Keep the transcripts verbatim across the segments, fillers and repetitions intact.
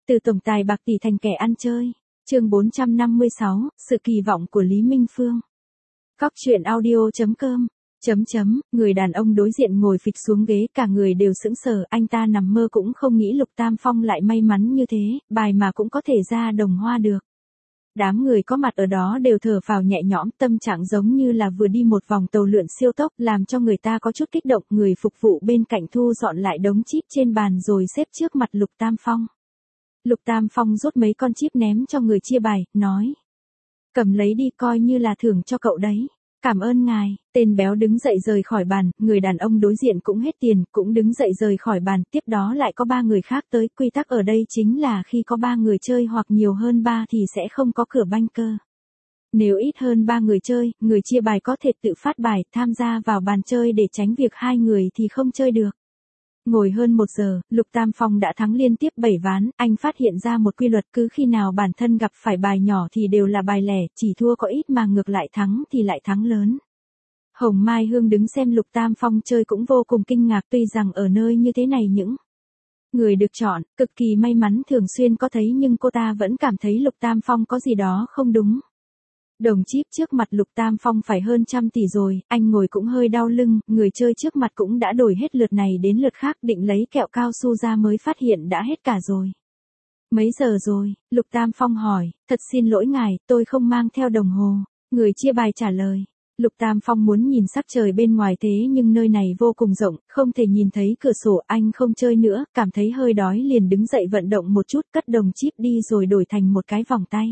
Từ tổng tài bạc tỷ thành kẻ ăn chơi. Chương bốn trăm năm mươi sáu, sự kỳ vọng của Lý Minh Phương. Cóc truyện audio chấm com. Chấm chấm, người đàn ông đối diện ngồi phịch xuống ghế, cả người đều sững sờ, anh ta nằm mơ cũng không nghĩ Lục Tam Phong lại may mắn như thế, bài mà cũng có thể ra đồng hoa được. Đám người có mặt ở đó đều thở phào nhẹ nhõm, tâm trạng giống như là vừa đi một vòng tàu lượn siêu tốc, làm cho người ta có chút kích động. Người phục vụ bên cạnh thu dọn lại đống chip trên bàn rồi xếp trước mặt Lục Tam Phong. Lục Tam Phong rút mấy con chip ném cho người chia bài, nói: cầm lấy đi, coi như là thưởng cho cậu đấy. Cảm ơn ngài. Tên béo đứng dậy rời khỏi bàn, người đàn ông đối diện cũng hết tiền, cũng đứng dậy rời khỏi bàn, tiếp đó lại có ba người khác tới. Quy tắc ở đây chính là khi có ba người chơi hoặc nhiều hơn ba thì sẽ không có cửa banh cơ. Nếu ít hơn ba người chơi, người chia bài có thể tự phát bài, tham gia vào bàn chơi để tránh việc hai người thì không chơi được. Ngồi hơn một giờ, Lục Tam Phong đã thắng liên tiếp bảy ván, anh phát hiện ra một quy luật, cứ khi nào bản thân gặp phải bài nhỏ thì đều là bài lẻ, chỉ thua có ít mà ngược lại thắng thì lại thắng lớn. Hồng Mai Hương đứng xem Lục Tam Phong chơi cũng vô cùng kinh ngạc, tuy rằng ở nơi như thế này những người được chọn, cực kỳ may mắn thường xuyên có thấy, nhưng cô ta vẫn cảm thấy Lục Tam Phong có gì đó không đúng. Đồng chip trước mặt Lục Tam Phong phải hơn trăm tỷ rồi, anh ngồi cũng hơi đau lưng, người chơi trước mặt cũng đã đổi hết lượt này đến lượt khác, định lấy kẹo cao su ra mới phát hiện đã hết cả rồi. Mấy giờ rồi? Lục Tam Phong hỏi. Thật xin lỗi ngài, tôi không mang theo đồng hồ. Người chia bài trả lời. Lục Tam Phong muốn nhìn sắc trời bên ngoài thế nhưng nơi này vô cùng rộng, không thể nhìn thấy cửa sổ, anh không chơi nữa, cảm thấy hơi đói liền đứng dậy vận động một chút, cất đồng chip đi rồi đổi thành một cái vòng tay.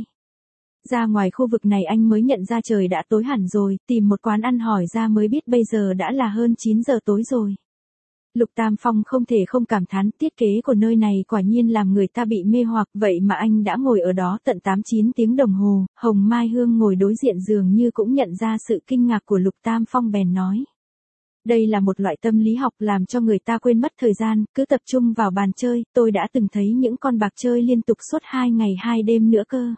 Ra ngoài khu vực này anh mới nhận ra trời đã tối hẳn rồi, tìm một quán ăn hỏi ra mới biết bây giờ đã là hơn chín giờ tối rồi. Lục Tam Phong không thể không cảm thán, thiết kế của nơi này quả nhiên làm người ta bị mê hoặc, vậy mà anh đã ngồi ở đó tận tám chín tiếng đồng hồ. Hồng Mai Hương ngồi đối diện dường như cũng nhận ra sự kinh ngạc của Lục Tam Phong bèn nói: đây là một loại tâm lý học làm cho người ta quên mất thời gian, cứ tập trung vào bàn chơi, tôi đã từng thấy những con bạc chơi liên tục suốt hai ngày hai đêm nữa cơ.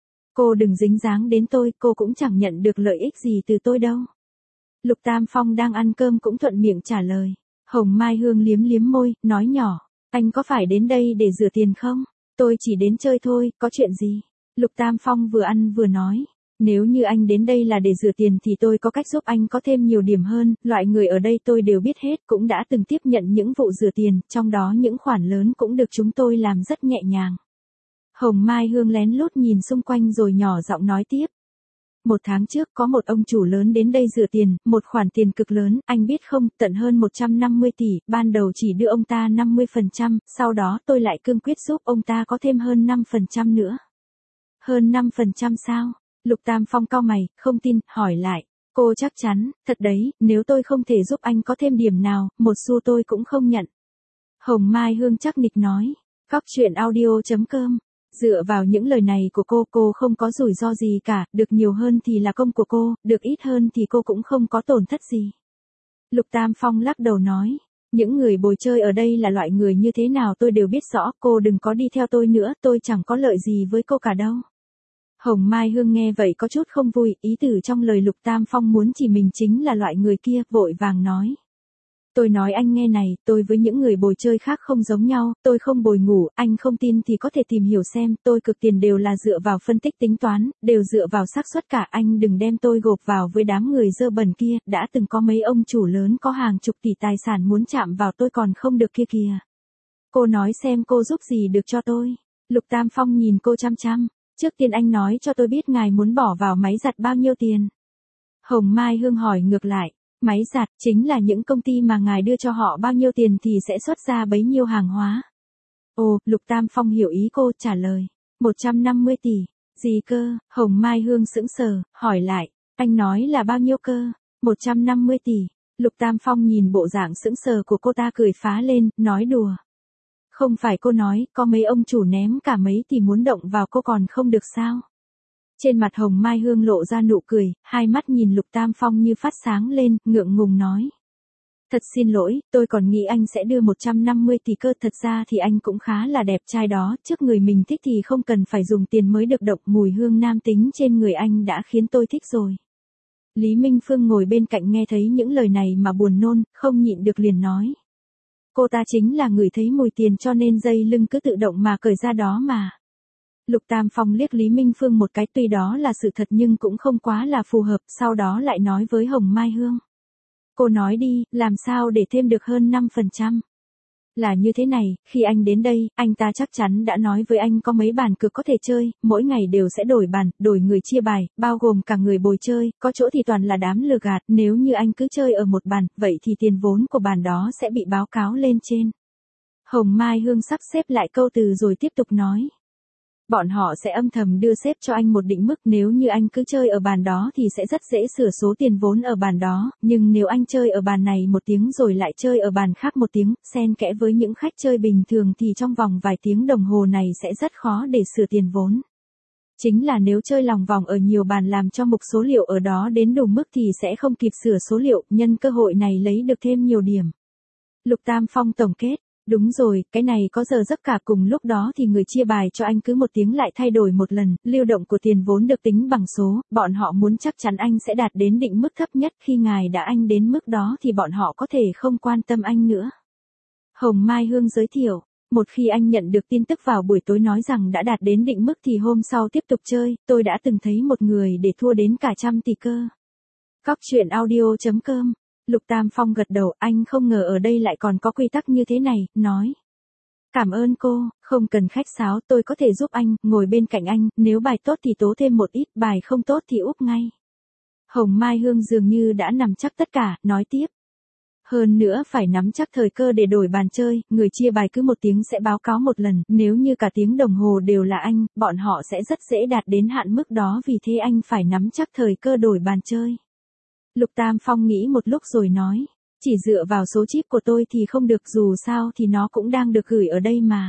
Cô đừng dính dáng đến tôi, cô cũng chẳng nhận được lợi ích gì từ tôi đâu. Lục Tam Phong đang ăn cơm cũng thuận miệng trả lời. Hồng Mai Hương liếm liếm môi, nói nhỏ: anh có phải đến đây để rửa tiền không? Tôi chỉ đến chơi thôi, có chuyện gì? Lục Tam Phong vừa ăn vừa nói: nếu như anh đến đây là để rửa tiền thì tôi có cách giúp anh có thêm nhiều điểm hơn, loại người ở đây tôi đều biết hết, cũng đã từng tiếp nhận những vụ rửa tiền, trong đó những khoản lớn cũng được chúng tôi làm rất nhẹ nhàng. Hồng Mai Hương lén lút nhìn xung quanh rồi nhỏ giọng nói tiếp. Một tháng trước có một ông chủ lớn đến đây rửa tiền, một khoản tiền cực lớn, anh biết không, tận hơn một trăm năm mươi tỷ, ban đầu chỉ đưa ông ta năm mươi phần trăm, sau đó tôi lại cương quyết giúp ông ta có thêm hơn năm phần trăm nữa. Hơn năm phần trăm sao? Lục Tam Phong cau mày, không tin, hỏi lại. Cô chắc chắn? Thật đấy, nếu tôi không thể giúp anh có thêm điểm nào, một xu tôi cũng không nhận. Hồng Mai Hương chắc nịch nói. Cóc truyện audio chấm com. Dựa vào những lời này của cô, cô không có rủi ro gì cả, được nhiều hơn thì là công của cô, được ít hơn thì cô cũng không có tổn thất gì. Lục Tam Phong lắc đầu nói, những người bồi chơi ở đây là loại người như thế nào tôi đều biết rõ, cô đừng có đi theo tôi nữa, tôi chẳng có lợi gì với cô cả đâu. Hồng Mai Hương nghe vậy có chút không vui, ý tử trong lời Lục Tam Phong muốn chỉ mình chính là loại người kia, vội vàng nói. Tôi nói anh nghe này, tôi với những người bồi chơi khác không giống nhau, tôi không bồi ngủ, anh không tin thì có thể tìm hiểu xem, tôi cực tiền đều là dựa vào phân tích tính toán, đều dựa vào xác suất cả, anh đừng đem tôi gộp vào với đám người dơ bẩn kia, đã từng có mấy ông chủ lớn có hàng chục tỷ tài sản muốn chạm vào tôi còn không được kia kìa. Cô nói xem cô giúp gì được cho tôi. Lục Tam Phong nhìn cô chăm chăm, trước tiên anh nói cho tôi biết ngài muốn bỏ vào máy giặt bao nhiêu tiền. Hồng Mai Hương hỏi ngược lại. Máy giặt chính là những công ty mà ngài đưa cho họ bao nhiêu tiền thì sẽ xuất ra bấy nhiêu hàng hóa. Ồ, Lục Tam Phong hiểu ý cô, trả lời. một trăm năm mươi tỷ. Gì cơ? Hồng Mai Hương sững sờ, hỏi lại. Anh nói là bao nhiêu cơ? một trăm năm mươi tỷ. Lục Tam Phong nhìn bộ dạng sững sờ của cô ta cười phá lên, nói đùa. Không phải cô nói, có mấy ông chủ ném cả mấy tỷ muốn động vào cô còn không được sao? Trên mặt Hồng Mai Hương lộ ra nụ cười, hai mắt nhìn Lục Tam Phong như phát sáng lên, ngượng ngùng nói. Thật xin lỗi, tôi còn nghĩ anh sẽ đưa một trăm năm mươi tỷ cơ, thật ra thì anh cũng khá là đẹp trai đó, trước người mình thích thì không cần phải dùng tiền mới được động, mùi hương nam tính trên người anh đã khiến tôi thích rồi. Lý Minh Phương ngồi bên cạnh nghe thấy những lời này mà buồn nôn, không nhịn được liền nói. Cô ta chính là ngửi thấy mùi tiền cho nên dây lưng cứ tự động mà cởi ra đó mà. Lục Tam Phong liếc Lý Minh Phương một cái, tuy đó là sự thật nhưng cũng không quá là phù hợp, sau đó lại nói với Hồng Mai Hương. Cô nói đi, làm sao để thêm được hơn năm phần trăm? Là như thế này, khi anh đến đây, anh ta chắc chắn đã nói với anh có mấy bàn cược có thể chơi, mỗi ngày đều sẽ đổi bàn, đổi người chia bài, bao gồm cả người bồi chơi, có chỗ thì toàn là đám lừa gạt, nếu như anh cứ chơi ở một bàn, vậy thì tiền vốn của bàn đó sẽ bị báo cáo lên trên. Hồng Mai Hương sắp xếp lại câu từ rồi tiếp tục nói. Bọn họ sẽ âm thầm đưa xếp cho anh một định mức, nếu như anh cứ chơi ở bàn đó thì sẽ rất dễ sửa số tiền vốn ở bàn đó, nhưng nếu anh chơi ở bàn này một tiếng rồi lại chơi ở bàn khác một tiếng, xen kẽ với những khách chơi bình thường thì trong vòng vài tiếng đồng hồ này sẽ rất khó để sửa tiền vốn. Chính là nếu chơi lòng vòng ở nhiều bàn làm cho mục số liệu ở đó đến đủ mức thì sẽ không kịp sửa số liệu, nhân cơ hội này lấy được thêm nhiều điểm. Lục Tam Phong tổng kết. Đúng rồi, cái này có giờ giấc cả, cùng lúc đó thì người chia bài cho anh cứ một tiếng lại thay đổi một lần, lưu động của tiền vốn được tính bằng số, bọn họ muốn chắc chắn anh sẽ đạt đến định mức thấp nhất, khi ngài đã anh đến mức đó thì bọn họ có thể không quan tâm anh nữa. Hồng Mai Hương giới thiệu, một khi anh nhận được tin tức vào buổi tối nói rằng đã đạt đến định mức thì hôm sau tiếp tục chơi, tôi đã từng thấy một người để thua đến cả trăm tỷ cơ. Cóc truyện audio chấm com. Lục Tam Phong gật đầu, anh không ngờ ở đây lại còn có quy tắc như thế này, nói. Cảm ơn cô, không cần khách sáo, tôi có thể giúp anh, ngồi bên cạnh anh, nếu bài tốt thì tố thêm một ít, bài không tốt thì úp ngay. Hồng Mai Hương dường như đã nắm chắc tất cả, nói tiếp. Hơn nữa phải nắm chắc thời cơ để đổi bàn chơi, người chia bài cứ một tiếng sẽ báo cáo một lần, nếu như cả tiếng đồng hồ đều là anh, bọn họ sẽ rất dễ đạt đến hạn mức đó, vì thế anh phải nắm chắc thời cơ đổi bàn chơi. Lục Tam Phong nghĩ một lúc rồi nói, chỉ dựa vào số chip của tôi thì không được, dù sao thì nó cũng đang được gửi ở đây mà.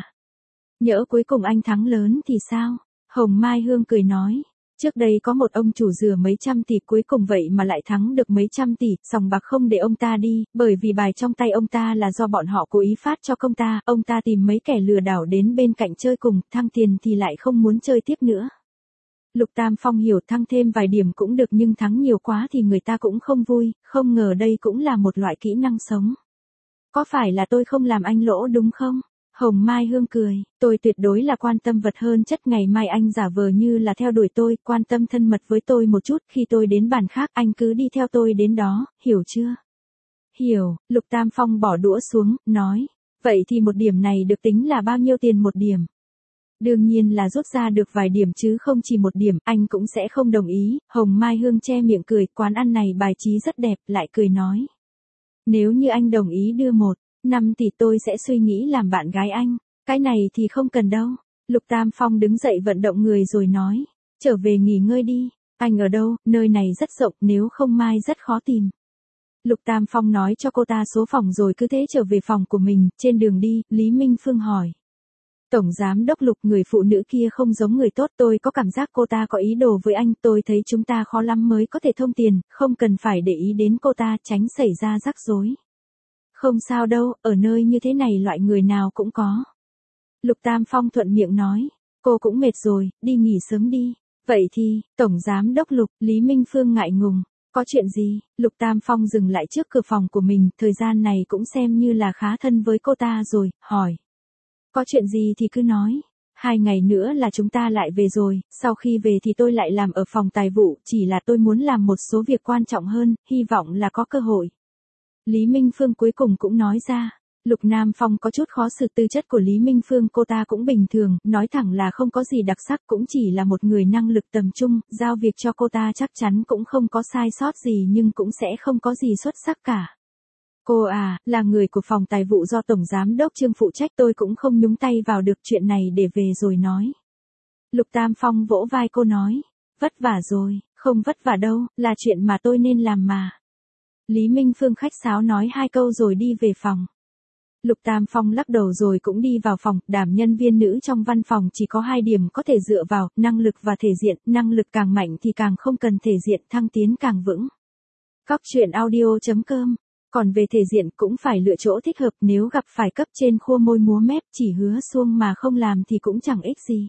Nhỡ cuối cùng anh thắng lớn thì sao? Hồng Mai Hương cười nói, trước đây có một ông chủ rửa mấy trăm tỷ cuối cùng vậy mà lại thắng được mấy trăm tỷ, sòng bạc không để ông ta đi, bởi vì bài trong tay ông ta là do bọn họ cố ý phát cho công ta, ông ta tìm mấy kẻ lừa đảo đến bên cạnh chơi cùng, thăng tiền thì lại không muốn chơi tiếp nữa. Lục Tam Phong hiểu, thăng thêm vài điểm cũng được nhưng thắng nhiều quá thì người ta cũng không vui, không ngờ đây cũng là một loại kỹ năng sống. Có phải là tôi không làm anh lỗ đúng không? Hồng Mai Hương cười, tôi tuyệt đối là quan tâm vật hơn chất, ngày mai anh giả vờ như là theo đuổi tôi, quan tâm thân mật với tôi một chút, khi tôi đến bàn khác anh cứ đi theo tôi đến đó, hiểu chưa? Hiểu, Lục Tam Phong bỏ đũa xuống, nói, vậy thì một điểm này được tính là bao nhiêu tiền một điểm? Đương nhiên là rút ra được vài điểm chứ không chỉ một điểm, anh cũng sẽ không đồng ý. Hồng Mai Hương che miệng cười, quán ăn này bài trí rất đẹp, lại cười nói. Nếu như anh đồng ý đưa một, năm tỷ tôi sẽ suy nghĩ làm bạn gái anh, cái này thì không cần đâu. Lục Tam Phong đứng dậy vận động người rồi nói, trở về nghỉ ngơi đi, anh ở đâu, nơi này rất rộng, nếu không mai rất khó tìm. Lục Tam Phong nói cho cô ta số phòng rồi cứ thế trở về phòng của mình, trên đường đi, Lý Minh Phương hỏi. Tổng giám đốc Lục, người phụ nữ kia không giống người tốt, tôi có cảm giác cô ta có ý đồ với anh, tôi thấy chúng ta khó lắm mới có thể thông tiền, không cần phải để ý đến cô ta, tránh xảy ra rắc rối. Không sao đâu, ở nơi như thế này loại người nào cũng có. Lục Tam Phong thuận miệng nói, cô cũng mệt rồi, đi nghỉ sớm đi. Vậy thì, Tổng giám đốc Lục, Lý Minh Phương ngại ngùng. Có chuyện gì? Lục Tam Phong dừng lại trước cửa phòng của mình, thời gian này cũng xem như là khá thân với cô ta rồi, hỏi. Có chuyện gì thì cứ nói. Hai ngày nữa là chúng ta lại về rồi, sau khi về thì tôi lại làm ở phòng tài vụ, chỉ là tôi muốn làm một số việc quan trọng hơn, hy vọng là có cơ hội. Lý Minh Phương cuối cùng cũng nói ra. Lục Nam Phong có chút khó xử, tư chất của Lý Minh Phương cô ta cũng bình thường, nói thẳng là không có gì đặc sắc, cũng chỉ là một người năng lực tầm trung, giao việc cho cô ta chắc chắn cũng không có sai sót gì nhưng cũng sẽ không có gì xuất sắc cả. Cô à, là người của phòng tài vụ do Tổng Giám đốc Trương phụ trách, tôi cũng không nhúng tay vào được, chuyện này để về rồi nói. Lục Tam Phong vỗ vai cô nói, vất vả rồi, không vất vả đâu, là chuyện mà tôi nên làm mà. Lý Minh Phương khách sáo nói hai câu rồi đi về phòng. Lục Tam Phong lắc đầu rồi cũng đi vào phòng, đảm nhân viên nữ trong văn phòng chỉ có hai điểm có thể dựa vào, năng lực và thể diện, năng lực càng mạnh thì càng không cần thể diện, thăng tiến càng vững. Cóc truyện audio chấm com. Còn về thể diện cũng phải lựa chỗ thích hợp, nếu gặp phải cấp trên khua môi múa mép chỉ hứa suông mà không làm thì cũng chẳng ích gì.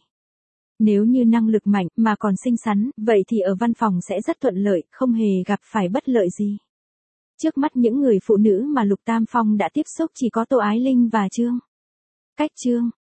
Nếu như năng lực mạnh mà còn xinh xắn, vậy thì ở văn phòng sẽ rất thuận lợi, không hề gặp phải bất lợi gì. Trước mắt những người phụ nữ mà Lục Tam Phong đã tiếp xúc chỉ có Tô Ái Linh và Trương Cách Trương.